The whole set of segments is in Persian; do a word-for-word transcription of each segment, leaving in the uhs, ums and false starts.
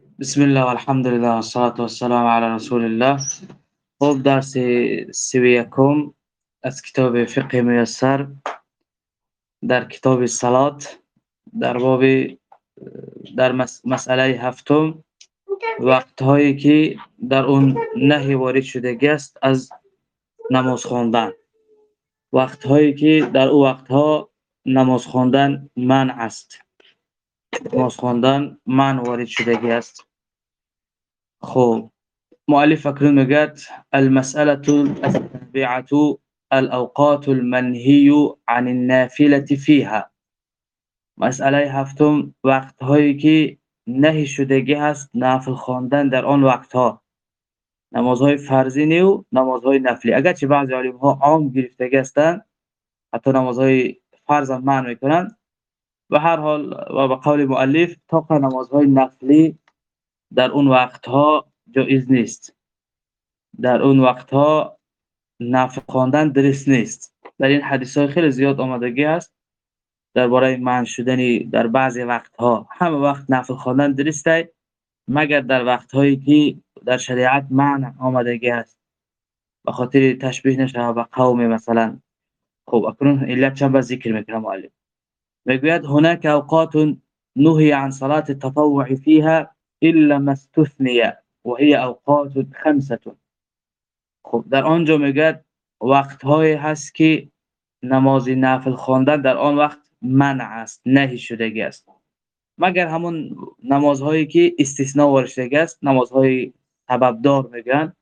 بسم الله والحمد لله والصلاة والسلام على رسول الله. خب درس سی و یکم از کتاب فقه میسر در کتاب صلات در باب در مس- مسئله هفتم وقتهایی که در اون نهی وارد شده است از نماز خواندن، وقتهایی که در او وقتها نماز خواندن منع است، نماز خواندن منع وارد شده است. خب مؤلف اکنون میگد المسألة السابعة الاوقات المنهی عن النافلة فيها. مسئله هفتم وقتهایی که نهی شدگی هست نفل خواندن در آن وقتها، نمازهای فرضی نیو نمازهای نفلی. اگرچه بعضی علم ها عام گرفتگی هستند، حتی نمازهای فرض هم منع میکنند، و هر حال و به قول مؤلف تا نمازهای نفلی در اون وقتها جایز نیست، در اون وقتها نفل خواندن درست نیست. در این حدیث های خیلی زیاد آمدگی است درباره منع شدنی در بعضی وقتها. همه وقت نفل خواندن درسته مگر در وقتهایی که در شریعت منع آمدگی است، به خاطر تشبیه نشه به قوم مثلا. خب اکنون علت چند بار ذکر میکنه مؤلف، میگوید هناك اوقات نهی عن صلاة التطوع فيها الا ما استثني وهي اوقات خمسه. خب در آنجا میگه وقت‌هایی هست که نماز نفل خواندن در آن وقت منع است، نهی شدگی است، مگر همون نمازهایی که استثناء ورشته است، نمازهای سبب دار میگن.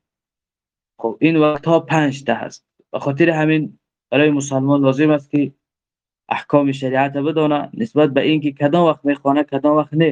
خب این وقتها پنج تا هست. به خاطر همین برای مسلمان لازم است که احکام شریعت بدونه نسبت به اینکه کدام وقت میخوانه کدام وقت نه.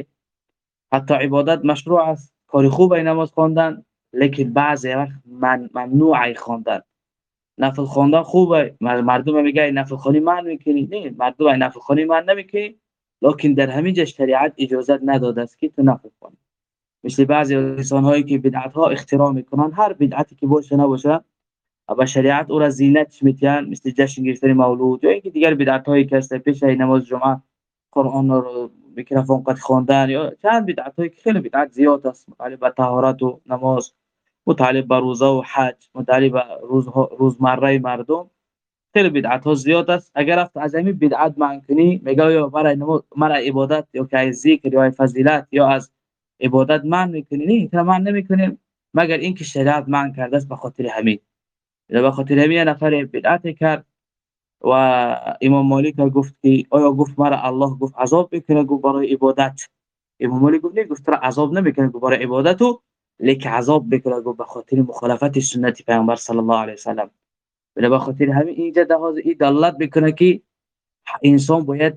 حتی عبادت مشروع است، کاری خوبه نماز خواندن، لیکن بعضی وقت من ممنوعه خواندن. نفل خواندن خوبه، مردم میگه نفل خوانی من میکنی، نه مردم نفل خوانی من نمیکنی، لکن در همین جا شریعت اجازت نداده است که تو نفل خوانی. مثل بعضی انسان هایی که بدعت ها اختراع میکنن، هر بدعتی که باشه نباشه و شریعت او را زینت میتن، مثل جشن گرفتن مولود یا اینکه دیگر بدعت هایی که است پیش نماز جمعه قرآن رو میکروفون قد خواندن، یا چند بدعت هایی که خیلی بدعت زیاد است، متعلق به طهارت و نماز، متعلق به روزه و حج، متعلق به روز روزمره مردم، خیلی بدعت ها زیاد است. اگر افت از همین بدعت منع کنی، میگه یا برای نماز مرا عبادت یا که از ذکر یا فضیلت یا از عبادت منع میکنی، نه اینطور منع نمیکنیم مگر اینکه شریعت منع کرده است. به خاطر همین به خاطر همین نفر بدعت کرد و امام مالک گفت که آیا گفت مرا الله گفت عذاب میکنه گفت برای عبادت. امام مالک گفت نه، گفت تو عذاب نمیکنه گفت برای عبادت، لیکن عذاب میکنه گفت به خاطر مخالفت سنت پیامبر صلی الله علیه و سلم. به خاطر همین اینجا دهاز این دلالت میکنه که انسان باید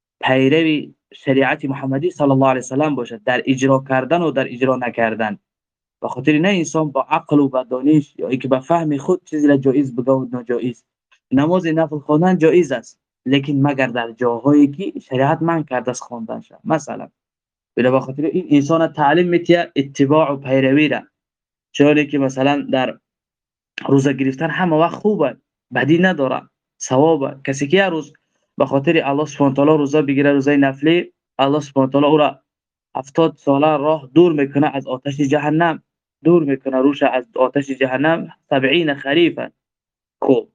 پیرو شریعت محمدی صلی الله علیه و سلم باشد در اجرا کردن و در اجرا نکردن. به خاطر نه انسان با عقل و با دانش یا اینکه با فهم خود چیزی را جایز بگه و ناجایز. نماز نفل خواندن جایز است، لیکن مگر در جاهایی که شریعت منع کرده است خواندن شود. مثلا به خاطر این انسان تعلیم میتیه اتباع و پیروی را، چون که مثلا در روزه گرفتن همه وقت خوبه، بدی نداره، ثوابه. کسی که روز به خاطر الله سبحانه و تعالی روزه بگیره، روزه نفلی، الله سبحانه و تعالی او را هفتاد ساله راه دور میکنه از آتش جهنم، دور میکنه روش از آتش جهنم سبعین خریفا. خب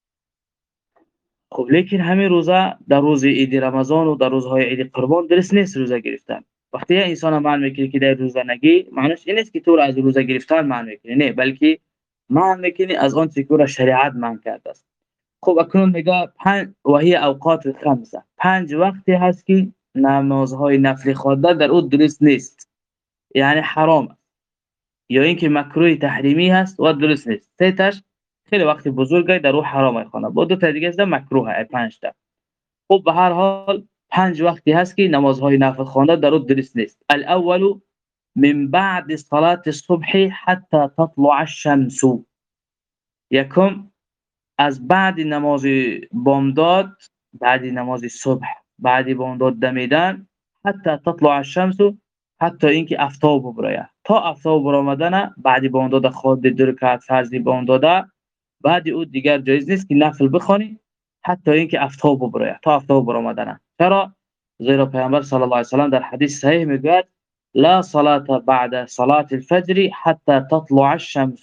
خب لیکن همین روزه در روز عید رمضان و در روزهای عید قربان درست نیست روزه گرفتن. وقتی انسان منع میکنه که در روزه نگی، معنیش این نیست که تو را از روزه گرفتن منع میکنی، نه، بلکه منع میکنی از آن چیزی که شریعت منع کرده است. خب اکنون میگه پنج و هی اوقات خمسه، پنج وقتی هست که نمازهای نفلی خواندن در اون درست نیست، یعنی حرام یا اینکه مکروه تحریمی هست و درست نیست. سه‌تاش خیلی وقت بزرگه در اون حرامه خونه، با دو تا دیگه است مکروه. پنج تا. خب به هر حال پنج وقتی هست که نمازهای نفل خواندن در اون درست نیست. الاول من بعد صلاة الصبح حتى تطلع الشمس. یکم از بعد نماز بامداد، بعد نماز صبح، بعد بامداد دمیدن، حتی تطلع الشمس، حتی اینکه آفتاب برآید. تا آفتاب برآمدن بعد بامداد خود دو رکعت فرضی بامداد، بعد او دیگر جایز نیست که نفل بخوانی حتی اینکه آفتاب برآید، تا آفتاب برآمدن. چرا؟ زیرا پیامبر صلی الله علیه و سلم در حدیث صحیح میگوید لا صلاة بعد صلاة الفجر حتى تطلع الشمس.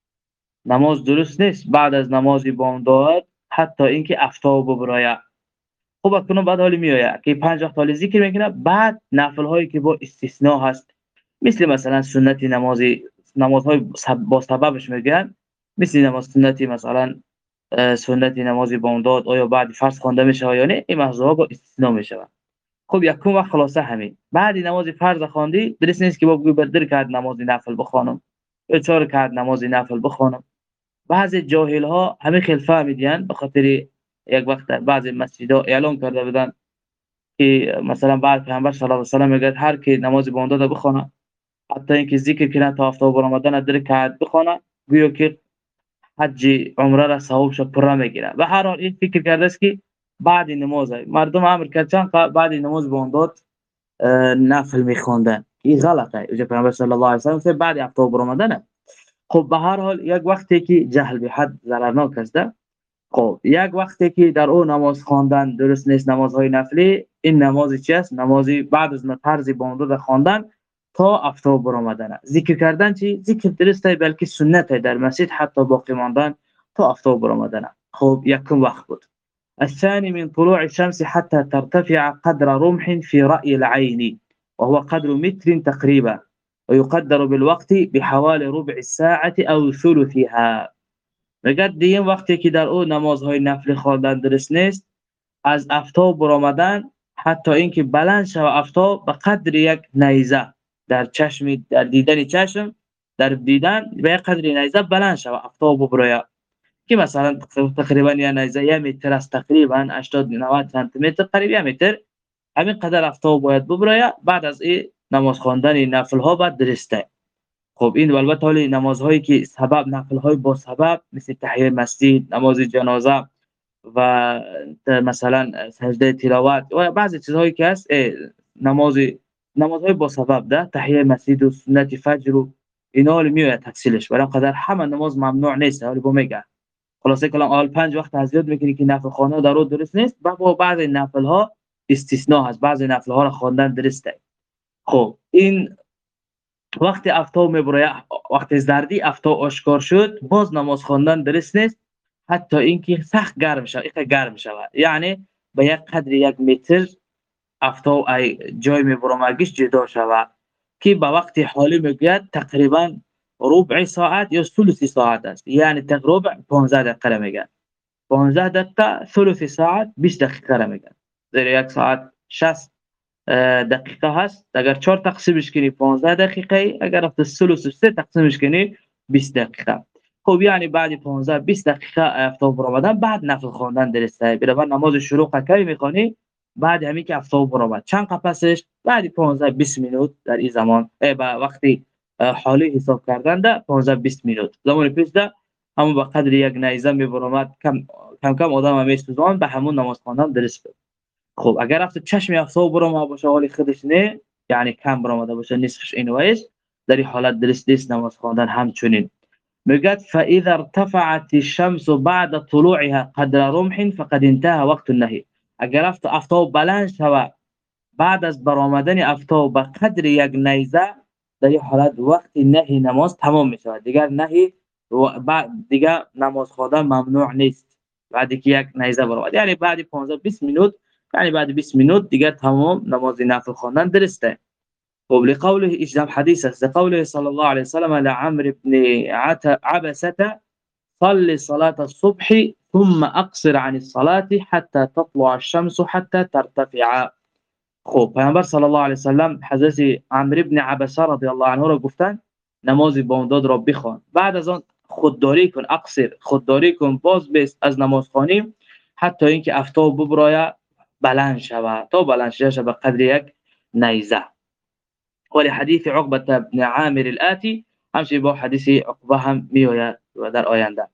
نماز درست نیست بعد از نماز بامداد حتی اینکه آفتاب ببراید. خب اکنون بعد حالی میآید که پنج وقت حالی ذکر میکنه، بعد نفل هایی که با استثناء هست، مثل مثلا سنتی نمازی، نمازهای با سببش میگن، مثل نماز سنتی، مثلا سنتی نمازی بامداد آیا بعد فرض خوانده میشه یا نه، این موضوعا با استثناء میشه. خب یکم وقت خلاصه همین بعد نماز فرض خواندی، درست نیست که با بگوی بدر کرد نماز نفل بخوانم یا چهار کرد نماز نفل بخوانم. بعضی جاهل ها همه خیلی فهمیدین، به خاطر یک وقت بعضی مسجدها اعلام کرده بودن که مثلا بعد پیامبر صلی الله علیه و سلم میگه هر کی نماز بامداد بخونه، حتی اینکه ذکر کنه تا آفتاب رمضان در کرد بخونه، گویا که حج عمره را ثوابش پر میگیره. و هر حال این فکر کرده است که بعد نماز مردم امر کردن بعد نماز بامداد نفل میخوندن، این غلطه. اونجا پیامبر صلی الله علیه و سلم بعد آفتاب رمضان. خب به هر حال یک وقتی که جهل به حد ضررناک است. خب یک وقتی که در اون نماز خواندن درست نیست، نمازهای نفلی، این نمازی چی است؟ نمازی بعد از طرز بامداد خواندن تا آفتاب برآمدن. ذکر کردن چی؟ ذکر درسته بلکه سنت در مسجد حتی باقی ماندن تا آفتاب برآمدن. خب یکم وقت بود. الثاني من طلوع الشمس حتى ترتفع قدر رمح في رأي العين وهو قدر متر تقريبا ويقدر بالوقت بحوالي ربع الساعة أو ثلثها. میگه دیگه وقتی که در اون نمازهای نفلی خواندن درست نیست، از آفتاب برآمدن حتی اینکه بلند شود آفتاب به قدر یک نیزه در چشم، در دیدن چشم، در دیدن به یک قدر نیزه بلند شود آفتاب ببراید، که مثلا تقریبا یا نیزه یک متر است، تقریبا هشتاد نود سانتی متر، قریب یک متر، همین قدر آفتاب باید ببراید. بعد از این نماز خواندن نفل ها بعد درسته. خب این البته حالی نمازهایی که سبب، نفل‌های با سبب، مثل تحیه مسجد، نماز جنازه و مثلا سجده تلاوت و بعضی چیزهایی که هست، نماز نمازهای با سبب ده، تحیه مسجد و سنت فجر و اینا حالی میاد تفصیلش، ولی قدر همه نماز ممنوع نیست. حالی با میگه خلاصه کلام اول پنج وقت از یاد میکنی که نفل خواندن در اون درست نیست، و با بعضی نفل ها استثناء هست، بعضی نفل ها را خواندن درسته. خب این وقتی آفتاب میبره، وقتی زردی آفتاب آشکار شد، باز نماز خواندن درست نیست حتی اینکه سخت گرم شود، اینکه گرم شود، یعنی به یک قدر یک متر آفتاب ای جای میبرمگیش جدا شود، که به وقت حالی میگوید تقریبا ربع ساعت یا ثلث ساعت است، یعنی تقریبا پانزده دقیقه میگن، پانزده دقیقه ثلث ساعت بیست دقیقه میگن، زیر یک ساعت شصت دقیقه هست. اگر چهار تقسیمش کنی پانزده دقیقه، اگر افت ثلث سه تقسیمش کنی بیست دقیقه. خب یعنی بعد پانزده بیست دقیقه آفتاب برآمدن بعد نفل خواندن درسته. برای نماز شروع کی میخوانی؟ بعد همین که آفتاب برآمد چند قپسش؟ بعد پانزده بیست مینوت در این زمان با وقتی حالی حساب کردن ده پانزده بیست مینوت زمان پیش ده همون به قدر یک نیزه میبرآمد، کم کم کم آدم میسوزان به همون نماز خواندن درست بود. خب اگر رفت چشم آفتاب برآمد باشه حالی خودش نه، یعنی کم برآمده باشه نصفش اینوایش، در این حالت درست نیست نماز خواندن. همچنین میگه فاذا ارتفعت الشمس بعد طلوعها قدر رمح فقد انتهى وقت النهي. اگر رفت آفتاب بلند شود بعد از برآمدن آفتاب به قدر یک نیزه، در این حالت وقت نهی نماز تمام میشه، دیگر نهی و بعد دیگر نماز خواندن ممنوع نیست بعد که یک نیزه برآمد، یعنی بعد پانزده بیست مینوت، یعنی بعد بیست مینوت دیگر تمام نماز نفل خواندن درسته. خب لقوله اجدام حدیث است، لقوله صلی الله علیه وسلم لعمرو بن عبسة صل صلاة الصبح ثم اقصر عن الصلاة حتى تطلع الشمس حتى ترتفع. خب پیامبر صلی الله علیه وسلم حضرت عمرو بن عبسه رضی الله عنه را گفتن نماز بامداد را بخوان، بعد از آن خودداری کن، اقصر خودداری کن، باز بست از نماز خوانی حتی اینکه آفتاب ببراید بلند شود، تا بلند شود به قدر یک نیزه. ولی حدیث عقبه بن عامر الآتی همچنین با حدیث عقبه هم میآید و در آینده.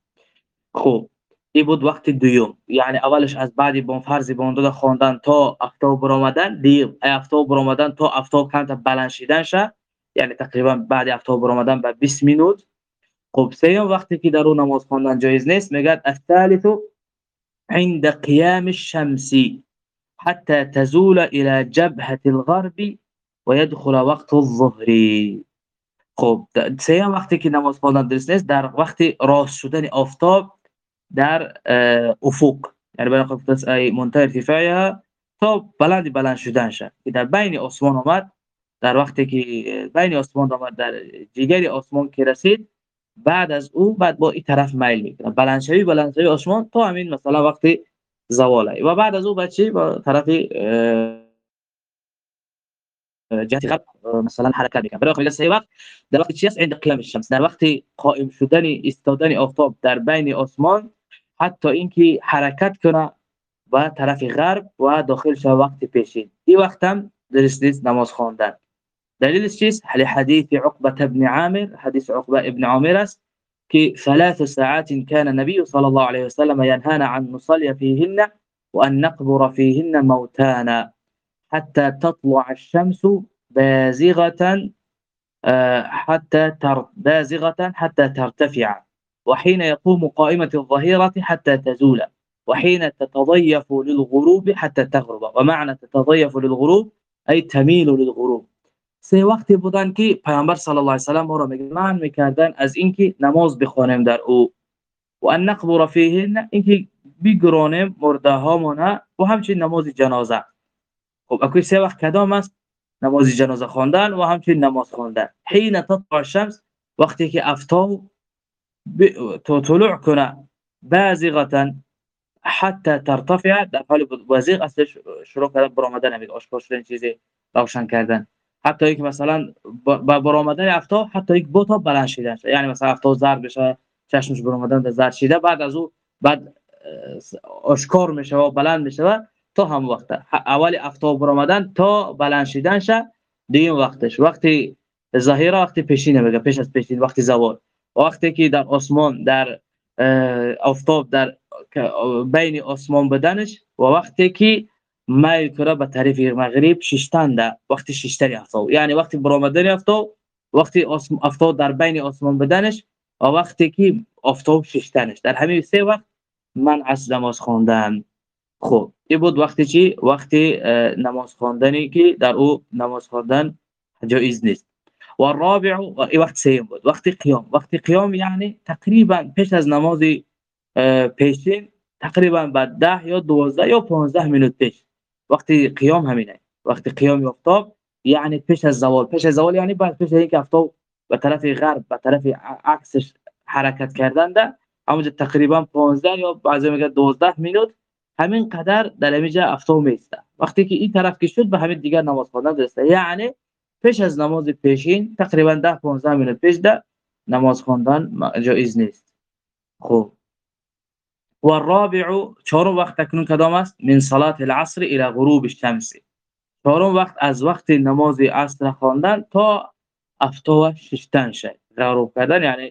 خب این بود وقت دوم، یعنی اولش از بعد بام فرض بامداد خواندن تا آفتاب برآمدن، دیگه آفتاب برآمدن تا آفتاب کم تا بلند شدن شه، یعنی تقریبا بعد آفتاب برآمدن به بیست مینوت. خب سوم وقتی که در اون نماز خواندن جایز نیست، میگه الثالث عند قيام الشمس حتى تزول الى جبهة الغرب و یدخل وقت الظهری. خب سیام وقتی که نماز خواندن درست نیست در وقت راست شدن آفتاب در افق، یعنی بین خفت ای منتهی ارتفاعها تا بلند بلند شدن شد که در بین آسمان آمد، در وقتی که بین آسمان آمد در جگر آسمان که رسید، بعد از او بعد با این طرف میل میکنه بلند شوی بلند شوی آسمان تا همین مثلا وقتی زواله و بعد از او بچی با طرف جهت غرب مثلا حرکت میکنه. برای خود سه وقت در وقت چی است؟ عند قیام الشمس، در وقت قائم شدن ایستادن آفتاب در بین آسمان، حتی اینکه حرکت کنه و طرف غرب و داخل شو وقت پیشین، این وقت هم درست نیست نماز خواندن. دلیلش چیست؟ حدیث عقبه ابن عامر، حدیث عقبه ابن عامر است که ثلاث ساعات كان النبي صلى الله عليه وسلم ينهانا عن نصلي فيهن وأن نقبر فيهن موتانا حتى تطلع الشمس بازغة حتى بازغة حتى ترتفع، وحين يقوم قائمة الظهيرة حتى تزول، وحين تتضيف للغروب حتى تغرب. ومعنى تتضيف للغروب أي تميل للغروب. سه وقتی بودن که پیامبر صلی الله علیه و سلم ما را منع میکردن از اینکه نماز بخوانیم در او، و ان نقبر فیهن، اینکه بگرانیم مرده هامون، و همچنین نماز جنازه. خب اكو سه وقت کدام است؟ نماز جنازه خواندن و همچنین نماز خواندن. حين تطلع الشمس، وقتی که آفتاب تو طلوع کنه، بازغه حتى ترتفع، در حال بازغ اصلش شروع کردن برآمدن، همین آشکار شدن چیزی روشن کردن، حتی اینکه مثلا با برآمدن آفتاب حتی یک دو تا بلند شدن، یعنی مثلا آفتاب زرد بشه، چشمش برآمدن در زرد شده، بعد از او بعد آشکار میشه و بلند میشه تا هم وقت اول آفتاب برآمدن تا بلند شدن شه، دیگه وقتش وقتی ظهیره، وقتی پیشینه بگه پیش از پیشین، وقتی زوال، وقتی که در آسمان در آفتاب در بین آسمان بدنش، و وقتی که میل کنه به طرف مغرب ششتن، وقتی ششتری آفتاب، یعنی وقتی برآمدن آفتاب، وقتی آفتاب در بین آسمان بدنش، و وقتی که آفتاب ششتنش، در همین سه وقت من از نماز خواندن. خب این بود وقتی چی؟ وقتی نماز خواندنی که در او نماز خواندن جایز نیست. و الرابع، این وقت سیم بود وقتی قیام. وقتی قیام یعنی تقریبا پیش از نماز پیشین، تقریبا بعد ده یا دوازده یا پانزده منوت پیش، وقتی قیام همینه. وقتی قیام آفتاب یعنی پیش از زوال، پیش از زوال یعنی بعد پیش از اینکه آفتاب به طرف غرب به طرف عکسش حرکت کردن ده، همونجا تقریبا پانزده یا بعضی میگه دوازده منوت، همین قدر در اینجا آفتاب میسته. وقتی که این طرف که شد به همین دیگر نماز خواندن درسته، یعنی پیش از نماز پیشین تقریبا ده پانزده منوت پیش ده نماز خواندن جایز نیست. خب و الرابع، چهارم وقت اکنون کدام است؟ من صلاه العصر الى غروب الشمس، چهارم وقت از وقت نماز عصر خواندن تا آفتاب ششتن شد. غروب کردن یعنی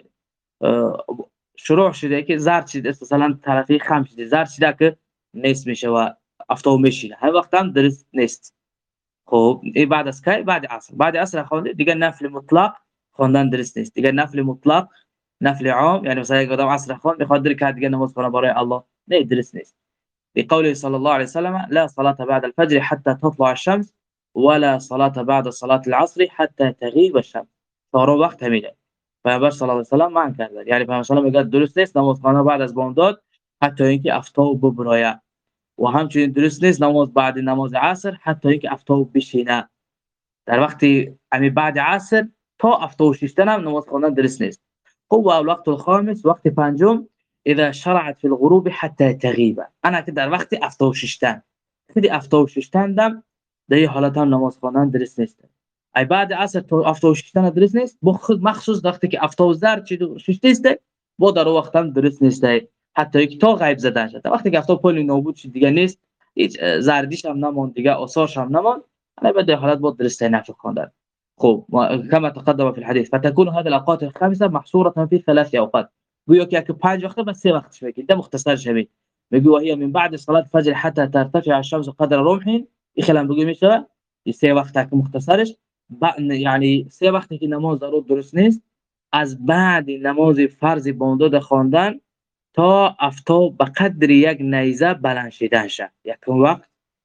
شروع شده که زرد شده، مثلا طرفی خم شده، زرد شده که نیست میشه و آفتاب میشینه، هر وقت هم درست نیست. خب این بعد از کی؟ بعد عصر. بعد عصر خواندن دیگه نفل مطلق خواندن درست نیست. دیگه نفل مطلق، نفل عام، یعنی مثلا یک آدم عصر خواند میخواد دیگه دیگه نماز کنه برای الله، نه درست نیست. لقوله صلى الله عليه وسلم لا صلاة بعد الفجر حتى تطلع الشمس ولا صلاة بعد صلاة العصر حتى تغيب الشمس. چهارم وقت همینه. پیامبر صلی الله علیه و سلم معنی کرده، یعنی پیامبر صلی الله علیه و سلم میگه درست نیست نماز خواندن بعد از بامداد حتی اینکه آفتاب ببراید، و همچنین درست نیست نماز بعد نماز عصر حتی اینکه آفتاب بشینه. در وقتی یعنی بعد عصر تا آفتاب شیشتن هم نماز خواندن درست نیست. خب و الوقت الخامس، وقت پنجم، اذا شرعت في الغروب حتى تغيب، انا که در وقت آفتاب شیشتن، کدی آفتاب شیشتن دم در این حالت هم نماز خواندن درست نیست. ای بعد عصر تا آفتاب شیشتن درست نیست، بخود مخصوص وقتی که آفتاب زرد شد شیشته است، با در وقت هم درست نیست، حتی یک تا غیب زده شده. وقتی که آفتاب کلی نابود شد دیگه نیست، هیچ زردیش هم نموند دیگه، آثارش هم نموند، انا بعد حالت بود درست نفس خواندن. خب كما تقدم في الحديث فتكون هذه الاوقات الخمسه محصوره في ثلاث اوقات. گویا که که پنج وقت بس سه وقت شوی ده مختصر شوی. میگه وهي من بعد صلاه الفجر حتى ترتفع الشمس قدر رمح، خلال بگیم میشه سه وقت که مختصرش، یعنی سه وقتی که نماز ضرور درست نیست، از بعد نماز فرض بامداد خواندن تا آفتاب به قدر یک نیزه بلند شدن شه. یک وقت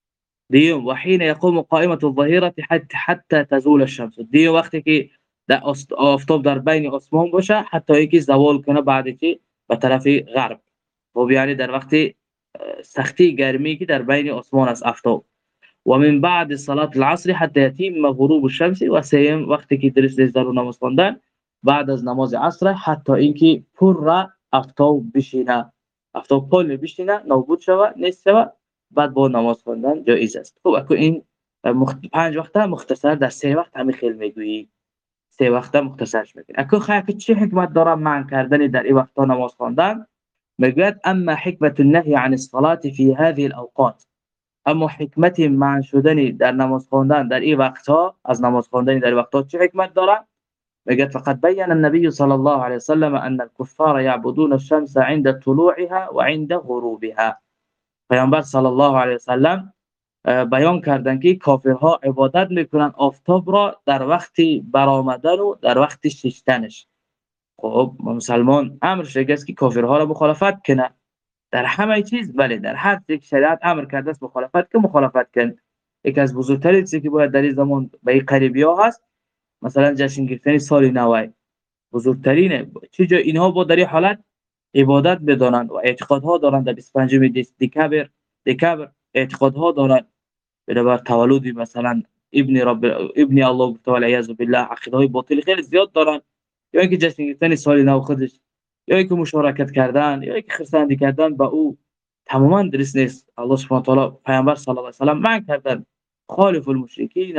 دیوم و حین یقوم قائمة الظهیرة حتی حتی تزول الشمس. دیوم وقتی که در آست- آفتاب در بین آسمان باشه حتی اینکه زوال کنه بعد که به طرف غرب. خب یعنی در وقت اه، سختی گرمی که در بین آسمان است آفتاب. و من بعد صلاة العصر حتى يتم غروب الشمس. و سیم وقتی که درست است در نماز خواندن بعد از نماز عصر حتی اینکه پر آفتاب بشینه، آفتاب کل بشینه نابود شود نیست شود، بعد با نماز خواندن جایز است. خب اكو این مخت... پنج وقته مختصر در سه وقت همین خیلی میگویی، سه وقته مختصرش میگی. اكو خیلی که چه حکمت داره منع کردن در این وقتا نماز خواندن؟ میگوید اما حکمت النهی عن الصلاة في هذه الاوقات، اما حکمت منع شدن در نماز خواندن در این وقتها، از نماز خواندن در وقتها چه حکمت داره؟ میگه فقط بین النبي صلى الله عليه وسلم ان الكفار يعبدون الشمس عند طلوعها وعند غروبها. پیامبر صلی الله علیه وسلم بیان کردن که کافرها عبادت میکنن آفتاب را در وقت برآمدن و در وقت ششتنش. خب مسلمان امر شده است که کافرها را مخالفت کنه در همه چیز، بله در هر یک شریعت امر کرده است مخالفت که مخالفت کن. یکی از بزرگترین چیزی که باید در این زمان به این قریبی ها هست مثلا جشن گرفتن سال نو بزرگترینه. چه جای اینها با در این حالت عبادت بدانند و اعتقادها دارند. در بیست و پنجم دکبر دکبر اعتقادها دارند بر تولد مثلا ابن رب ابن الله تعالی عز بالله، عقیده باطل خیلی زیاد دارند، یا اینکه جشن گرفتن سال نو خودش، یا اینکه مشارکت کردن، یا اینکه خرسندی کردن با او تماما درست نیست. الله سبحانه و تعالی پیامبر صلی الله علیه و سلم منع کردن خالف المشرکین،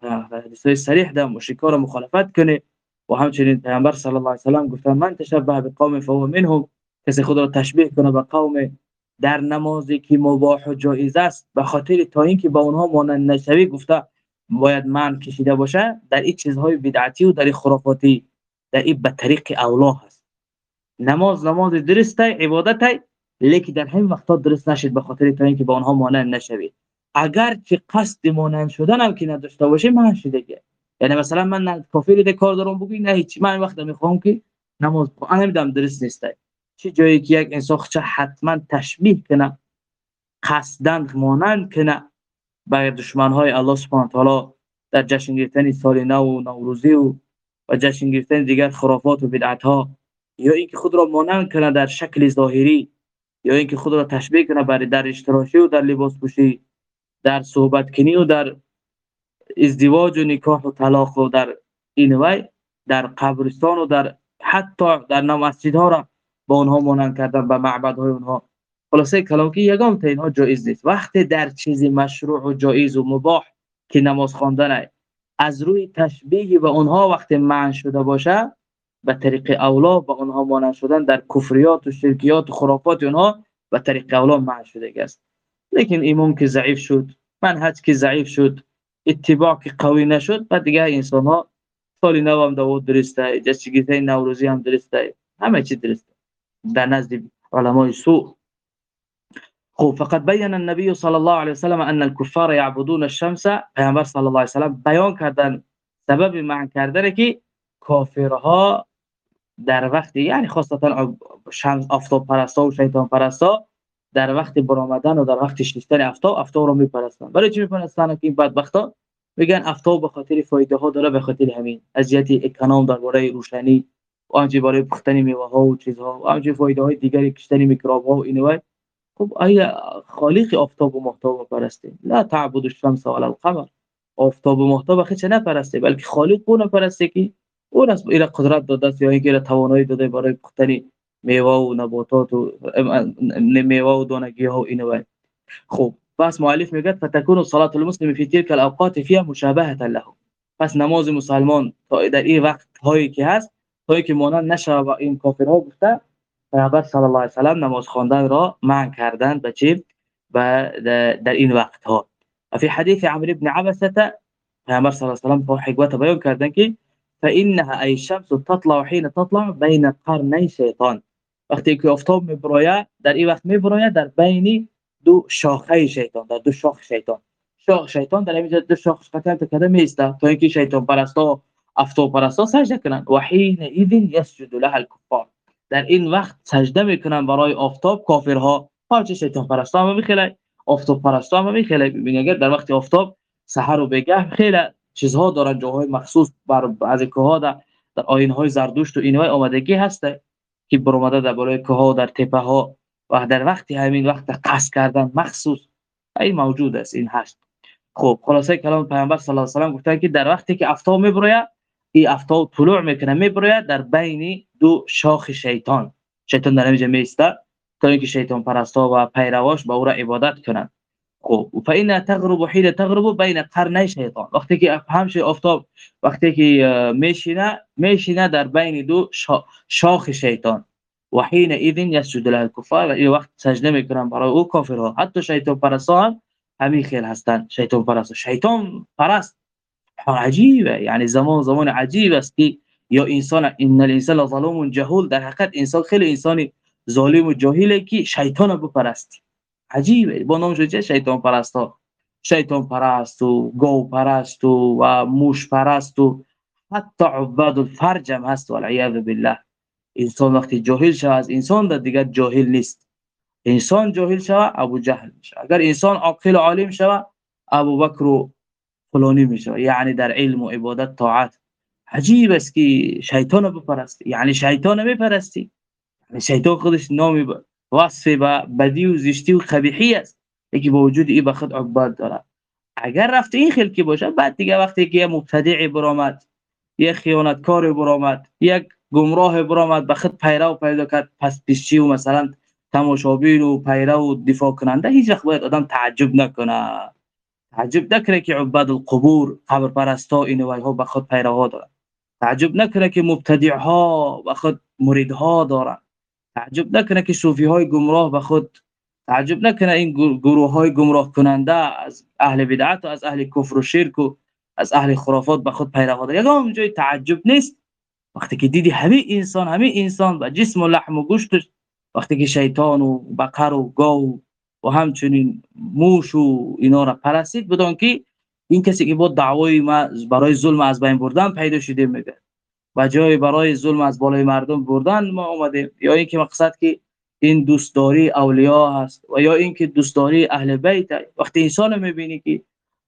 حدیث صریح ده مشرکان مخالفت کنه. و همچنین پیامبر صلی الله علیه و سلم گفتن من تشبه بقوم فهو منهم، کسی خود را تشبیه کنه به قوم در نمازی که مباح و جایز است به خاطر تا اینکه با اونها مانند نشوی گفته باید من کشیده باشه، در این چیزهای بدعتی و در این خرافاتی، در این به طریق اولا هست. نماز نماز درسته، عبادت، لیکن در همین وقتا درست نشید به خاطر تا اینکه با اونها مانند نشوی. اگر که قصد مانند شدن هم که نداشته باشه من شده. یعنی مثلا من کافر ده کار دارم بگی نه هیچ، من وقت میخوام که نماز بخونم نمیدم درست نیسته. چه جایی که یک انسان چه حتما تشبیه کنه قصدن مانند کنه با دشمن‌های الله سبحانه و تعالی در جشن گرفتن سال نو و نوروزی و و جشن گرفتن دیگر خرافات و بدعت‌ها، یا اینکه خود را مانند کنه در شکل ظاهری، یا اینکه خود را تشبیه کنه برای در اشتراشی و در لباس پوشی، در صحبت کنی و در ازدواج و نکاح و طلاق و در این وای در قبرستان و در حتی در مسجدها را با اونها مانند کردن به معبدهای اونها. خلاصه کلام که یگان تا اینها جایز نیست. وقتی در چیزی مشروع و جایز و مباح که نماز خواندن از روی تشبیه به اونها وقتی منع شده باشه، به طریق اولا به اونها مانند شدن در کفریات و شرکیات و خرافات اونها به طریق اولا منع شده است. لیکن ایمان که ضعیف شد، منهج که ضعیف شد، اتباع که قوی نشد، بعد دیگه انسان ها سال نو هم داود درسته، جشن گرفتن نوروزی هم درسته، همه چی درسته در نزد علمای سوء. خب فقط بین النبی صلی الله علیه و سلم ان الكفار يعبدون الشمس. پیامبر صلی الله علیه و سلم بیان کردن سبب منع کردن که کافرها در وقت، یعنی خاصتا شمس آفتاب پرستا و شیطان پرستا در وقت برآمدن و در وقت شستن آفتاب آفتاب رو میپرستن. برای چی میپرستن؟ که این بدبختا میگن آفتاب به خاطر فایده ها داره، به خاطر همین اذیت اکونوم درباره روشنی و همچنین برای پختن میوه ها و چیزها و همچنین فایده های دیگری کشتن میکروب ها و اینو. خب آیا خالق آفتاب و ماهتاب پرسته؟ لا تعبد الشمس ولا القمر. آفتاب و ماهتاب خیلی نپرسته، بلکه خالق اون پرسته که اون است اینا قدرت داده است یا اینکه توانایی داده برای پختن میوه و نباتات و میوه و دانگی ها و اینو. خب پس مؤلف میگه فتكون صلاه المسلم في تلك الاوقات فيها مشابهه له. پس نماز مسلمان در این وقت هایی که هست هایی که مانند نشه با این کافرها گفته، پیامبر صلی الله علیه و سلم نماز خواندن را منع کردند به چی؟ در این وقت ها. فی حدیث عمرو بن عبسه پیامبر صلی الله علیه و سلم با حکمت بیان کردند که فانها ای الشمس تطلع حين تطلع بین قرنی شیطان. وقتی که آفتاب میبراید در این وقت میبراید در بین دو شاخه شیطان، در دو شاخ شیطان. شاخ شیطان در همین دو شاخ قطعا کده میسته تا اینکه شیطان پرستا آفتاب پرستا سجده کنند. و حين اذ يسجد لها الكفار. در این وقت سجده میکنن برای آفتاب کافرها، پاچه شیطان پرستا هم میخیلی آفتاب پرستا هم همین خیلی ببین اگر در وقت آفتاب سحر و بگه خیلی چیزها دارن، جاهای مخصوص بر بعضی کوها در, در آیین‌های زردشت و اینهای آمدگی هسته که برآمده در بالای کوها در تپه‌ها و در وقتی همین وقت قصد کردن مخصوص این موجود است، این هست. خب خلاصه کلام پیامبر صلی الله علیه و سلم گفتن که در وقتی که آفتاب میبروید، این آفتاب طلوع میکنه میبروید در بین دو شاخ شیطان، شیطان در اینجا میسته تا اینکه شیطان پرستا و پیرواش با او را عبادت کنند. خب فإن تغرب حين تغرب بین قرنی شیطان، وقتی که همشه آفتاب وقتی که میشینه میشینه در بین دو شاخ شیطان و حين اذن يسجد له الكفار، و این وقت سجده میکنن برای او کافرها. حتی شیطان پرستا هم همین خیل هستن، شیطان پرست شیطان پرست عجیبه، یعنی زمان زمان عجیب است که یا انسان ان الانسان ظلوم جهول، در حقیقت انسان خیلی انسانی ظالم و جاهله که شیطان بپرست. عجیبه با نام چه شیطان پرست ها، شیطان پرست و گاو پرست و, و موش پرست و حتی عباد الفرج هم هست والعیاذ بالله. انسان وقتی جاهل شود از انسان در دیگر جاهل نیست. انسان جاهل شود ابو جهل میشه، اگر انسان عاقل و عالم شود ابو بکر و فلانی میشه، یعنی در علم و عبادت طاعت. عجیب است که شیطان رو بپرستی، یعنی شیطان میپرستی، یعنی شیطان خودش نامی ب... وصف با بدی و زشتی و قبیحی است که با وجود این بخد عباد داره. اگر رفته این خلقی باشه بعد دیگه وقتی که یه مبتدع برآمد، یک خیانتکار برآمد، یک گمراه برآمد بخد پیرو پیدا کرد، پس پیشچی و مثلا تماشابین و پیرو و دفاع کننده، هیچ وقت باید آدم تعجب نکنه. تعجب نکنه که عباد القبور قبر پرستا این وایها به خود پیروها دارن. تعجب نکنه که مبتدع ها به خود مریدها دارن. تعجب نکنه که صوفی های گمراه به خود، تعجب نکنه این گروه های گمراه کننده از اهل بدعت و از اهل کفر و شرک و از اهل خرافات به خود پیروها دارن. یگام جای تعجب نیست وقتی که دیدی همه انسان همه انسان با جسم و لحم و گوشتش، وقتی که شیطان و بقر و گاو و همچنین موش و اینا را پرستید، بدون که این کسی که با دعوای ما برای ظلم از بین بردن پیدا شده میگه و جای برای ظلم از بالای مردم بردن ما اومدیم، یا اینکه مقصد که این دوستداری اولیاء هست و یا اینکه دوستداری اهل بیت. وقتی انسان میبینی که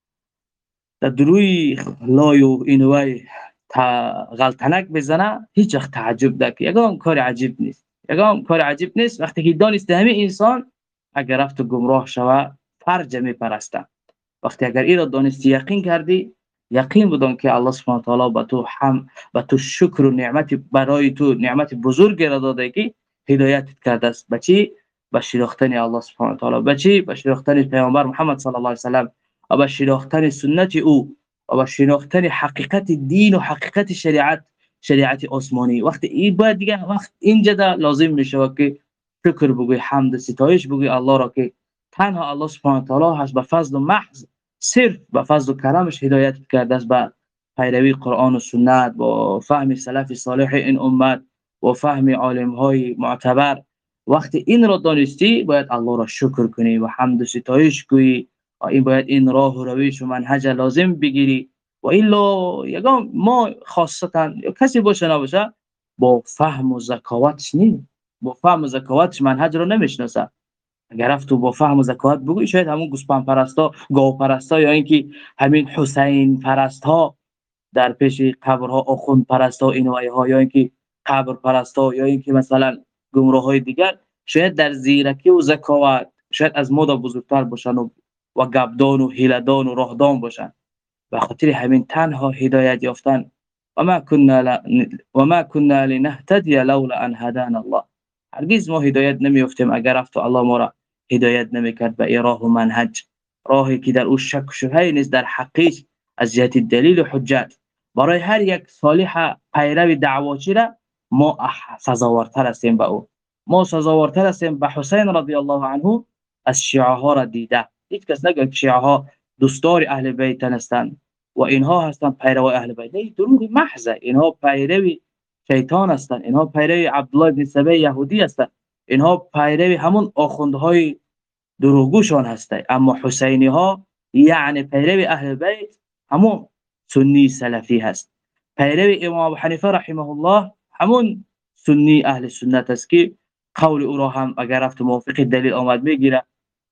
در دروی لایو اینوای تا غلطنک بزنه هیچ وقت تعجب نکنی، یگام کار عجیب نیست، یگام کار عجیب نیست. وقتی که دانست همه انسان اگر رفت گمراه شوه فرج میپرسته، وقتی اگر این را دانستی یقین کردی، یقین بدون که الله سبحانه و تعالی به تو هم به تو شکر و نعمت برای تو نعمت بزرگ را داده که هدایتت کرده است. بچی به شناختن الله سبحانه و تعالی، بچی به شناختن پیامبر محمد صلی الله علیه و سلم و به شناختن سنت او و به شناختن حقیقت دین و حقیقت شریعت شریعت آسمانی. وقتی این باید دیگه وقت اینجا لازم میشه که شکر بگوی، حمد ستایش بگوی الله را که تنها الله سبحانه و تعالی هست به فضل محض صرف به فضل و کرمش هدایت کرده است به پیروی قرآن و سنت با فهم سلف صالح این امت و فهم عالم های معتبر. وقتی این را دانستی باید الله را شکر کنی و حمد و ستایش کنی و این باید این راه و روش و منهج لازم بگیری. و الا یگام ما خاصتا کسی باشه نباشه با فهم و ذکاوتش نیم، با فهم و ذکاوتش منهج رو نمیشناسه. اگر رفت تو با فهم و ذکاوت بگوی شاید همون گوسپند پرستا، گاو پرستا یا اینکه همین حسین پرستها در پیش قبرها، آخوند پرستا اینوای ها، یا اینکه قبر پرستا، یا اینکه مثلا گمراه های دیگر شاید در زیرکی و ذکاوت شاید از ما بزرگتر باشن و و گبدان و هیلدان و راهدان باشن. و خاطر همین تنها هدایت یافتن و ما كنا ل... و ما كنا لنهتدي لولا ان هدانا الله. هرگز ما هدایت نمیافتیم اگر رفت الله ما را هدایت نمیکرد به راه و منهج، راهی که در او شک و شبهه نیست در حقیقت از جهت دلیل و حجت. برای هر یک صالح پیرو دعواچی را ما سزاوارتر هستیم به او، ما سزاوارتر هستیم به حسین رضی الله عنه از شیعه ها را دیده. هیچ کس نگه که شیعه ها دوستدار اهل بیت هستند و اینها هستند پیرو اهل بیت. این دروغ محض، اینها پیرو شیطان هستند، اینها پیرو عبدالله بن سبی یهودی هستند، اینها پیرو همون آخوندهای دروغگوشان هستند. اما حسینی ها یعنی پیرو اهل بیت همون سنی سلفی هست. پیرو امام ابو حنیفه رحمه الله همون سنی اهل سنت است که قول او را هم اگر رفت موافق دلیل آمد میگیره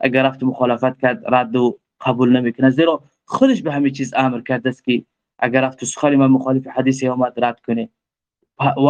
اگر رفت مخالفت کرد رد و قبول نمیکنه، زیرا خودش به همه چیز امر کرده است که اگر رفت سخن من مخالف حدیث اومد رد کنه. و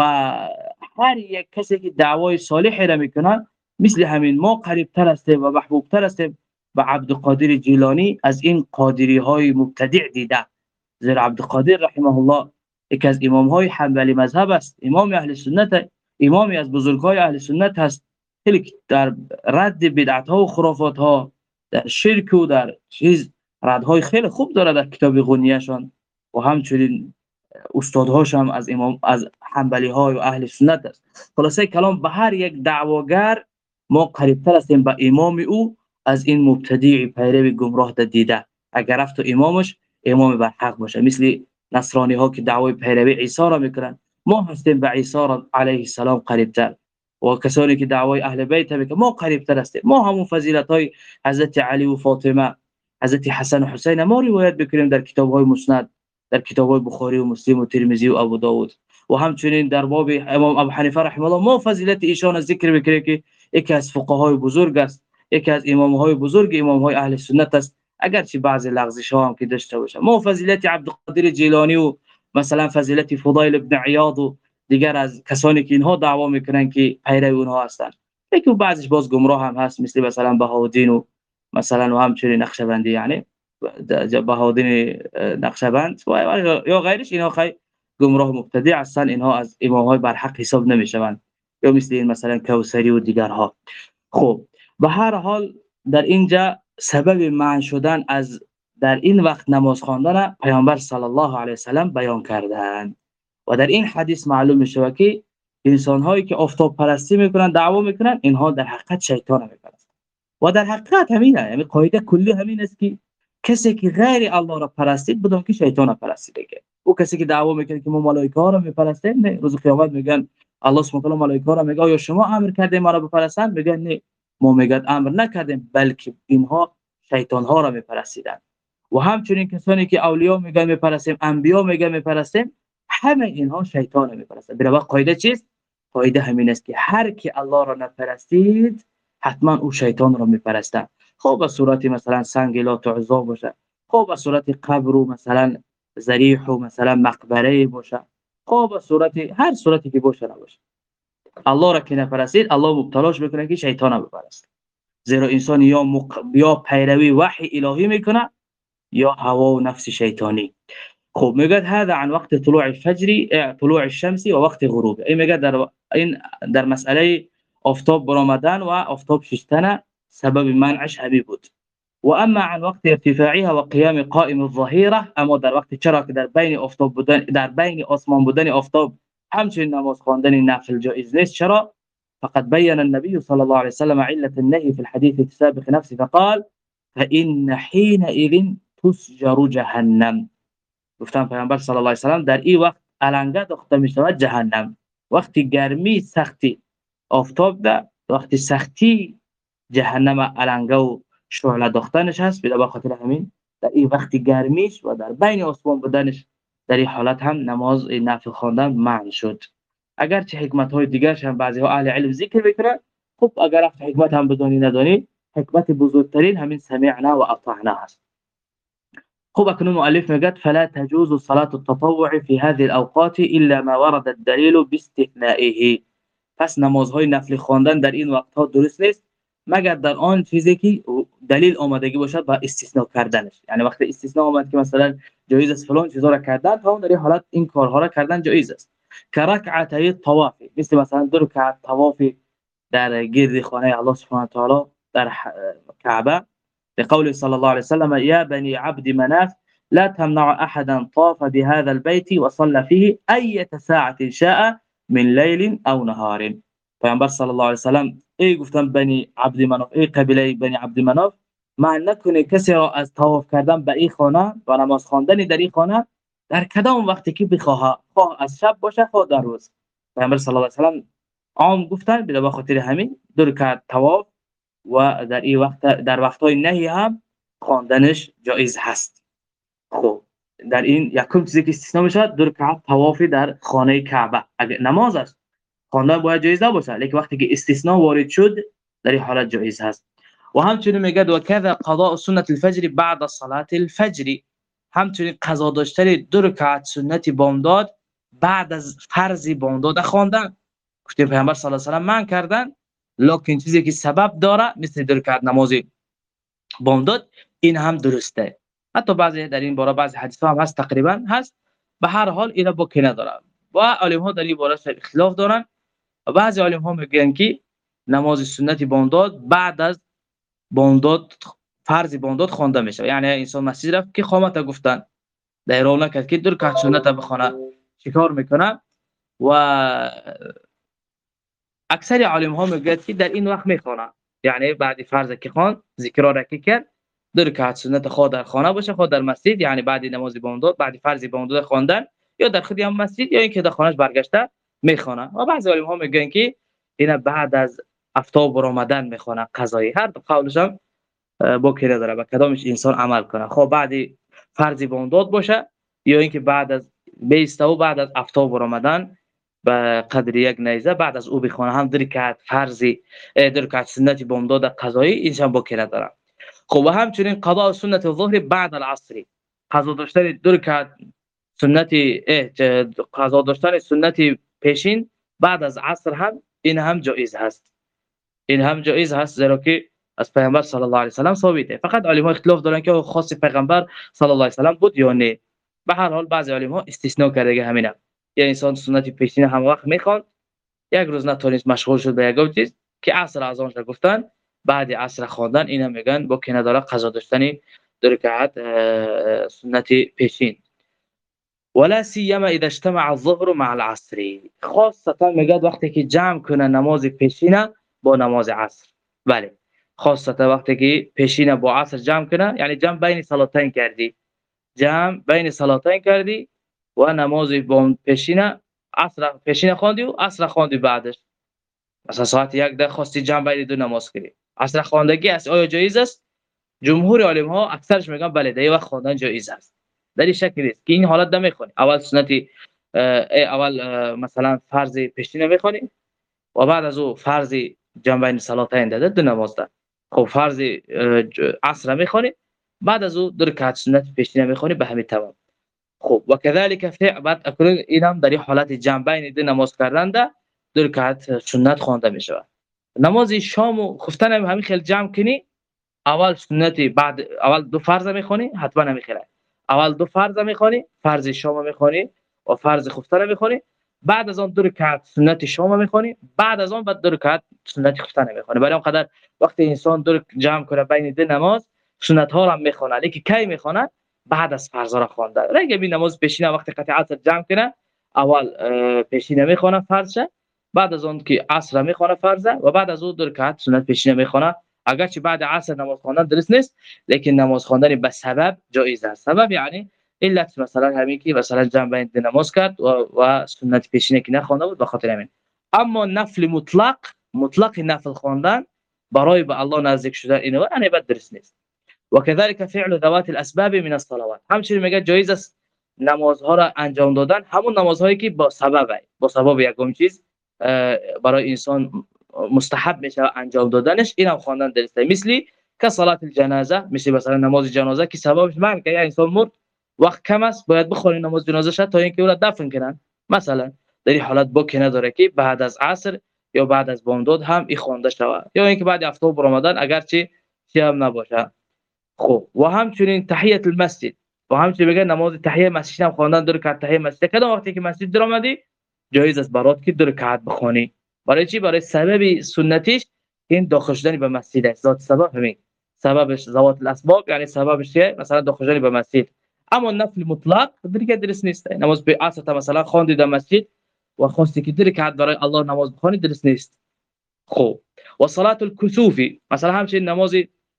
هر یک کسی که دعوای صالح را میکنه مثل همین ما قریبتر هستیم و محبوبتر هستیم به عبدالقادر جیلانی از این قادری های مبتدع دیده. زیرا عبدالقادر رحمه الله یکی از امام های حنبلی مذهب است، امام اهل سنت، امامی از بزرگای اهل سنت است، خیلی در رد بدعت ها و خرافات ها، در شرک و در چیز ردهای خیلی خوب داره در کتاب غنیه‌شان. و همچنین استادهاش هم از امام از حنبلی های و اهل سنت است. خلاصه کلام به هر یک دعواگر ما قریبتر هستیم به امام او از این مبتدی پیرو گمراه دیده. اگر رفت و امامش امام بر حق باشه، مثل نصرانی ها که دعوای پیروی عیسی را میکنن، ما هستیم به عیسی علیه السلام قریبتر. و کسانی که دعوای اهل بیت میکنن ما قریبتر هستیم. ما همون فضیلت های حضرت علی و فاطمه، حضرت حسن و حسین ما روایت بکنیم در کتاب های مسند، در کتاب‌های بخاری و مسلم و ترمذی و ابو داود. و همچنین در باب امام ابو حنیفه رحمه الله ما فضیلت ایشان ذکر میکنه که یکی از فقهای بزرگ است، یکی از امام‌های بزرگ امام‌های اهل سنت است، اگرچه بعضی لغزش‌ها هم که داشته باشه. ما فضیلت عبدالقادر جیلانی و مثلا فضیلت فضیل ابن عیاض و دیگر از کسانی که اینها دعوا میکنن که پیرو اونها هستند، لیکن بعضیش باز گمراه هم هست، مثل مثلا بهاءالدین و مثلا و همچنین نقشبندی، یعنی بهاءالدین نقشبند و یا غیرش، اینها خیلی گمراه مبتدع هستند، اینها از امام‌های برحق حساب نمیشوند، یا مثل این مثلا کوثری و دیگرها. خب به هر حال در اینجا سبب منع شدن از در این وقت نماز خواندن پیامبر صلی الله علیه و سلم بیان کردند. و در این حدیث معلوم میشه که انسان‌هایی که آفتاب پرستی میکنن، دعوا میکنن، اینها در حقیقت شیطان میپرستند. و در حقیقت همینه، یعنی قاعده کلی همین است که کسی که غیر الله را پرستید بدون که شیطان را پرستیده. او کسی که دعوا میکنه که ما ملائکه ها را میپرستیم، نه، روز قیامت میگن الله سبحانه و تعالی ملائکه ها را میگه یا شما امر کردید ما را بپرستند؟ میگن نه، ما میگن امر نکردیم، بلکه اینها شیطان ها را میپرستیدن. و همچنین کسانی که اولیاء میگن میپرستیم، انبیا میگن میپرستیم، همه اینها شیطان میپرستند. برای قاعده چیست؟ قاعده همین است که هر کی الله را نپرستید حتما او شیطان را میپرسته. خب به صورت مثلا سنگ لات و عزا باشه، خب به صورت قبر و مثلا ضریح و مثلا مقبره باشه، خب به صورت هر صورتی که باشه نباشه، الله را که نپرستید الله مبتلاش میکنه که شیطان را بپرسته. زیرا انسان یا مق... یا پیروی وحی الهی میکنه یا هوا و نفس شیطانی. خب میگه هذا عن وقت طلوع الفجر طلوع الشمس و وقت غروب. این میگه در این در مسئله آفتاب برآمدن و آفتاب شستن سبب منعش همین بود. و اما عن وقت ارتفاعها و قیام قائم الظهیره، اما در وقت چرا که در بین آفتاب بودن، در بین آسمان بودن آفتاب همچنین نماز خواندن نفل جایز نیست. چرا؟ فقد بين النبي صلى الله عليه وسلم علة النهي في الحديث السابق نفسه فقال فإن حينئذ تسجر جهنم. گفتم پیامبر صلی الله علیه و سلم در این وقت علنگه دوخته میشود جهنم. وقتی گرمی سختی آفتاب ده، وقتی سختی جهنم علنگه و شعله داختنش هست. به خاطر همین در این وقت گرمیش و در بین آسمان بودنش در این حالت هم نماز نفل خواندن منع شد. اگرچه حکمت های دیگرش هم بعضی ها اهل علم ذکر میکنن. خب اگر رفت حکمت هم بدونی ندانی، حکمت بزرگترین همین سمعنا و اطعنا هست. خب اکنون مؤلف میگه فلا تجوز صلاة التطوع في هذه الاوقات الا ما ورد الدليل باستثنائه. پس نمازهای نفلی خواندن در این وقت ها درست نیست مگر در آن چیزی که دلیل آمدگی باشد با استثناء کردنش. یعنی وقتی استثناء آمد که مثلا جایز است فلان چیزا را کردن، تا اون در این حالت این کارها را کردن جایز است. که رکعتای الطواف، مثل مثلا دو رکعت طواف در گرد خانه الله سبحانه و تعالی در کعبه، بقول صلى الله عليه وسلم يا بني عبد مناف لا تمنع احدا طاف بهذا البيت وصلى فيه اية ساعة شاء من لیل او نهار. پیامبر صلی الله علیه و سلم ای گفتم بنی عبد مناف، ای قبیله بنی عبد مناف، معنی نکنه کسی را از طواف کردن به این خانه و نماز خواندن در این خانه در کدام وقتی که بخواه، خواه از شب باشه خواه در روز. پیامبر صلی الله علیه و سلم عام گفتن به خاطر همین دو رکعت طواف و در این وقت در وقت‌های نهی هم خواندنش جایز هست. خب در این یکم چیزی که استثناء میشه دو رکعت طواف در خانه کعبه. اگر نماز است خواندن باید جایز نباشه، لیکن وقتی که استثناء وارد شد در این حالت جایز هست. و همچنین میگه و کذا قضاء سنت الفجر بعد صلاه الفجر، همچنین قضا داشتن دو رکعت سنت بامداد بعد از فرض بامداد خواندن. گفته پیامبر صلی الله علیه و آله من کردن، لکن چیزی که سبب داره مثل دو رکعت نماز بامداد این هم درسته. حتی بعضی در این باره بعضی حدیث هم هست تقریبا هست، به هر حال اینا با کنه داره و علما ها در این باره اختلاف دارن. و بعضی علما میگن که نماز سنت بامداد بعد از بامداد فرض بامداد خوانده میشه. یعنی انسان مسجد رفت که قامت گفتن در اون نکرد که دو رکعت سنت بخونه چیکار میکنه؟ و اکثر علما ها میگن که در این وقت میخونه، یعنی بعد فرض که خوان ذکر را که کرد دو رکعت سنت خود در خانه باشه، خود در مسجد، یعنی بعد نماز بامداد بعد فرض بامداد خواندن یا در خود هم مسجد یا اینکه در خانهش برگشته میخونه. و بعضی علما ها میگن که اینا بعد از آفتاب برآمدن میخونه قضایی. هر دو قولش هم با کنه داره و کدامش انسان عمل کنه، خب بعد فرض بامداد باشه یا اینکه بعد از بیست و بعد از آفتاب برآمدن به قدر یک نیزه بعد از او بخونه، هم در رکعت فرضی در رکعت سنت بامداد قضایی انسان با کنه داره. خب و همچنین قضاء سنت الظهر بعد العصر، قضا داشتن دو رکعت سنت قضا داشتن سنت پیشین بعد از عصر هم این هم جایز هست، این هم جایز هست زیرا که از پیامبر صلی الله علیه و سلم ثابته. فقط علما اختلاف دارن که خاص پیغمبر صلی الله علیه و سلم بود یا نه. به هر حال بعضی علما استثناء کرده همینه، یا انسان سنت پیشین هم وقت میخوان، یک روز نتونست مشغول شد به یک چیز که عصر اذانش گفتن بعد عصر خواندن، اینا میگن با کنه داره قضا داشتن دو رکعت سنت پیشین. ولا سیما اذا اجتمع الظهر مع العصر، خاصتا میگه وقتی که جمع کنه نماز پیشین با نماز عصر. بله خاصتا وقتی که پیشین با عصر جمع کنه، یعنی جمع بین صلاتین کردی، جمع بین صلاتین کردی و نماز با پیشین عصر پیشین خواندی و عصر خواندی بعدش، مثلا ساعت یک ده خواستی جمع بین دو نماز کنی، عصر خواندگی است آیا جایز است؟ جمهور علما اکثرش میگن بله در وقت خواندن جایز است، در این شک نیست که این حالت نمیخونی اول سنتی اول مثلا فرض پیشین میخونی و بعد از او فرض جمع بین صلاتین داده دو نماز ده، خب فرض عصر میخونی بعد از او دو رکعت سنت پیشین میخونی به همین تمام. خب و كذلك فعل بعد اکنون اینم در این حالت جمع بین دو نماز کردن ده دو رکعت سنت خوانده میشه. نماز شام و خفتن هم همین خیلی جمع کنی، اول سنتی بعد اول دو فرض میخونی حتما نمیخونه، اول دو فرض میخونی فرض شام میخونی و فرض خفتن میخونی، بعد از اون دو رکعت سنت شام میخونی، بعد از اون بعد دو رکعت سنت خفتن میخونی. برای اون قدر وقتی انسان دو جمع کنه بین دو نماز سنت ها رو میخونه، لیکن کی میخونه؟ بعد از فرض را خوانده. اگه بی نماز پیشین وقتی قطع عصر جمع کنه اول پیشین میخونه فرض، بعد از اون که عصر میخونه فرض و بعد از اون دو رکعت سنت پیشین میخونه. اگرچه بعد عصر نماز خواندن درست نیست، لیکن نماز خواندن به سبب جایز است. سبب یعنی علت مثلا همین که مثلا جمع بین دو نماز کرد و, و سنت پیشین که نخوانده بود به خاطر همین. اما نفل مطلق مطلق نفل خواندن برای به الله نزدیک شدن اینو یعنی بد درست نیست. وكذلك فعل ذوات الاسباب من الصلوات، همچنین میگه جایز است نمازها را انجام دادن، همون نمازهایی که با سببه، با سبب یکم چیز برای انسان مستحب میشه انجام دادنش، اینم خواندن درسته. مثلی که صلات الجنازه، مثل مثلا نماز جنازه که سببش مرگ، که انسان مرد وقت کم است باید بخونه نماز جنازه شد تا اینکه او را دفن کنن، مثلا در این حالت با کنه داره که بعد از عصر یا بعد از بامداد هم این خوانده شود، یا اینکه بعد آفتاب رمضان اگرچه چی هم نباشه. خب و همچنین تحیت المسجد، و همچنین میگه نماز تحیه مسجد هم خواندن دو رکعت تحیه مسجد، کدام وقتی که مسجد در اومدی جایز است برات که دو رکعت بخونی. برای چی؟ برای سبب سنتیش این داخل شدن به مسجد است، ذات سبب همین سببش ذوات الاسباب، یعنی سببش چیه؟ مثلا داخل شدن به مسجد. اما نفل مطلق دیگه درست نیست. نماز به عصر مثلا خواندی در مسجد و خواستی که دو رکعت برای الله نماز بخونی درست نیست. خب و صلات الکسوف مثلا همچنین نماز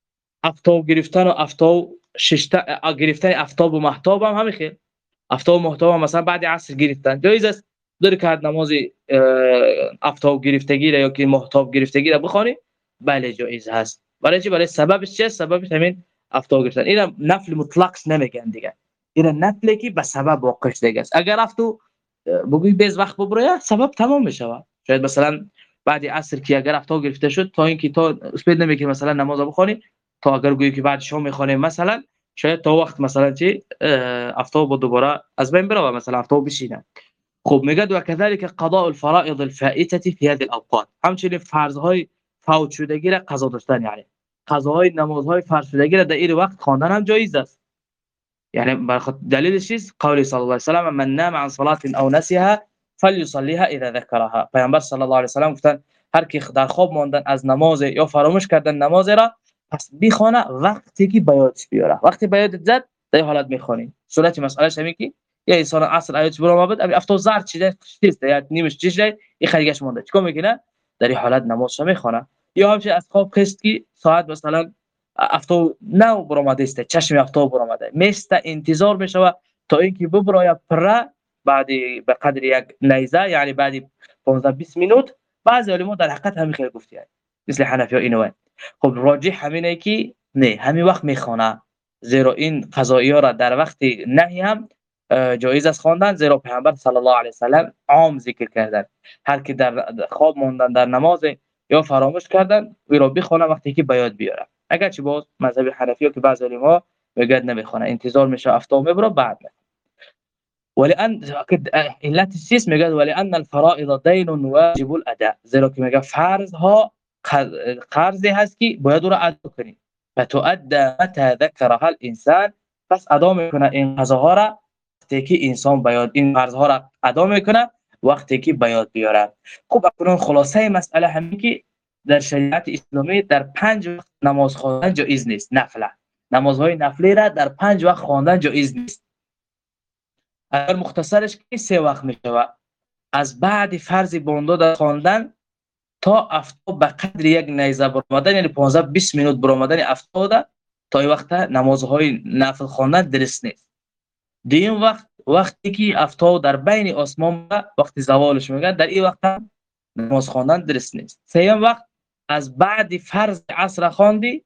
آفتاب گرفتن و آفتاب ششتا گرفتن آفتاب و مهتاب هم همین خیلی آفتاب و مهتاب هم مثلا بعد عصر گرفتن جایز است دو رکعت نماز آفتاب گرفتگی را یا که مهتاب گرفتگی را بخونی، بله جایز هست. برای چی؟ برای سببش چیه؟ سببش همین آفتاب گرفتن. اینا نفل مطلق نمیگن دیگه، اینا نفلی که به سبب واقع شده است. اگر افتو بگوی بیز وقت ببره سبب تمام میشه، شاید مثلا بعد عصر که اگر آفتاب گرفته شد تا اینکه تا اسپید نمیگه مثلا نماز بخونی، تا اگر گویی که بعد شام میخونیم مثلا شاید تا وقت مثلا چی آفتاب دوباره از بین بره و مثلا آفتاب بشینه. خب میگه و كذلك قضاء الفرائض الفائته في هذه الاوقات، همچنین فرض‌های فوت شدگی را قضا داشتن، یعنی قضاهای نمازهای فرض شدگی را در این وقت خواندن هم جایز است. یعنی برخط دلیلش چیست؟ قول صلی الله علیه و سلم من نام عن صلاه او نسیها فليصليها اذا ذكرها. پیامبر صلی الله علیه و سلم گفتن هر کی در خواب ماندن از نماز یا فراموش کردن نماز را پس بخونه وقتی که به یادش بیاره. وقتی به یادت زد در این حالت میخونی. صورت مسئله همین که یا انسان عصر آیت برام آمد ابی افتو زرد شده چیست یا نیمش چیشه این خریگش مونده چیکار میکنه؟ در این حالت نمازش میخونه. یا همچنین از خواب خست کی ساعت مثلا افتو نو برآمده است، چشم افتو برآمده میسته انتظار میشوه تا اینکه ببراید پره بعد به قدر یک نیزه، یعنی بعد پانزده بیست مینوت. بعضی علما در حقیقت همین خیلی گفتی هست مثل حنفی ها اینو. خب راجح همینه که نه همین وقت میخونه، زیرا این قضایی ها را در وقت نهی هم جایز است خواندن، زیرا پیامبر صلی الله علیه و سلم عام ذکر کردن هر کی در خواب ماندن در نماز یا فراموش کردن او را بخونه وقتی که به یاد بیاره. اگرچه باز مذهب حنفی ها که بعضی علما میگن نمیخونه، انتظار میشه آفتاب میبره بعد میخونه. ولان علت السیس میگه ولان الفرائض دین واجب الاداء، زیرا که میگه فرض ها قرضی هست که باید را ادا کنی. فتؤدى متى ذكرها الانسان، پس ادا میکنه این قضاها را وقتی که انسان بیاد این فرض ها را ادا میکنه وقتی که بیاد بیاره. خب اکنون خلاصه مسئله همین که در شریعت اسلامی در پنج وقت نماز خواندن جایز نیست. نفله نمازهای نفلی را در پنج وقت خواندن جایز نیست. اگر مختصرش که سه وقت میشوه، از بعد فرض بامداد خواندن تا آفتاب به قدر یک نیزه برآمدن، یعنی پانزده بیست مینوت برآمدن آفتاب تا این وقت نمازهای نفل خواندن درست نیست. دیم وقت وقتی که آفتاب در بین آسمان وقتی زوالش میگه در این وقت نماز خواندن درست نیست. سوم وقت از بعد فرض عصر خواندی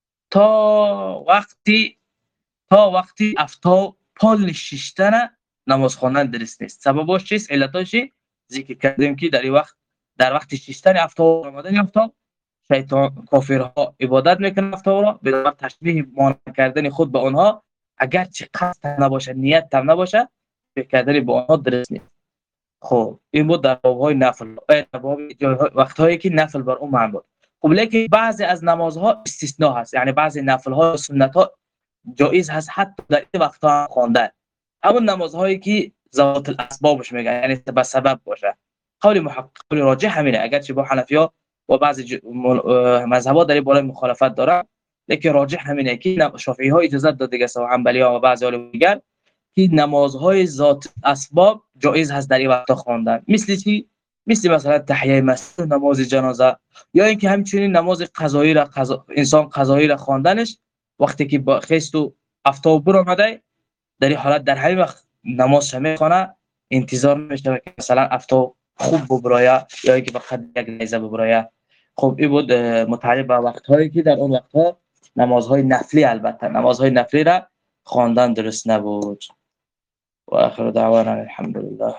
تا وقتی تا وقتی آفتاب پل ششتن نماز خواندن درست نیست. سببش چیست؟ علتش ذکر کردیم که در این وقت در وقت ششتن آفتاب آمدن آفتاب شیطان کافرها عبادت میکنن آفتاب را به دلیل تشبیه مانند کردن خود به آنها، اگر چه قصد نباشه نیت هم نباشه فکر کردن به آنها درست نیست. خب این بود در بابهای نفل، در باب وقتایی که نفل بر اون معمول. خب لیکن بعضی از نمازها استثناء هست، یعنی بعضی نفل ها و سنت ها جایز هست حتی در این وقتها خواندن. همون نمازهایی که ذات الاسبابش میگن، یعنی به سبب باشه. قول محقق قول راجح همینه، اگرچه با حنفی‌ها و بعضی مذهب‌ها در این باره مخالفت دارن، لیکن راجح همینه که شافعی‌ها اجازه داده است و حنبلی‌ها و بعضی علما دیگر که نمازهای ذات اسباب جایز هست در این وقت خواندن. مثل چی؟ مثل مثلا تحیه مسجد، نماز جنازه، یا اینکه همچنین نماز قضایی را قضا... انسان قضایی را خواندنش وقتی که با خست و آفتاب برآمده در این حالت در همین وقت نماز میخونه، انتظار میشه که مثلا آفتاب خوب ببراید یا اینکه بخاطر یک نیزه ببراید. خب این بود متعلق به وقت‌هایی که در اون وقت‌ها نمازهای نفلی، البته نمازهای نفلی را خواندن درست نبود. و آخر دعوانا الحمدلله.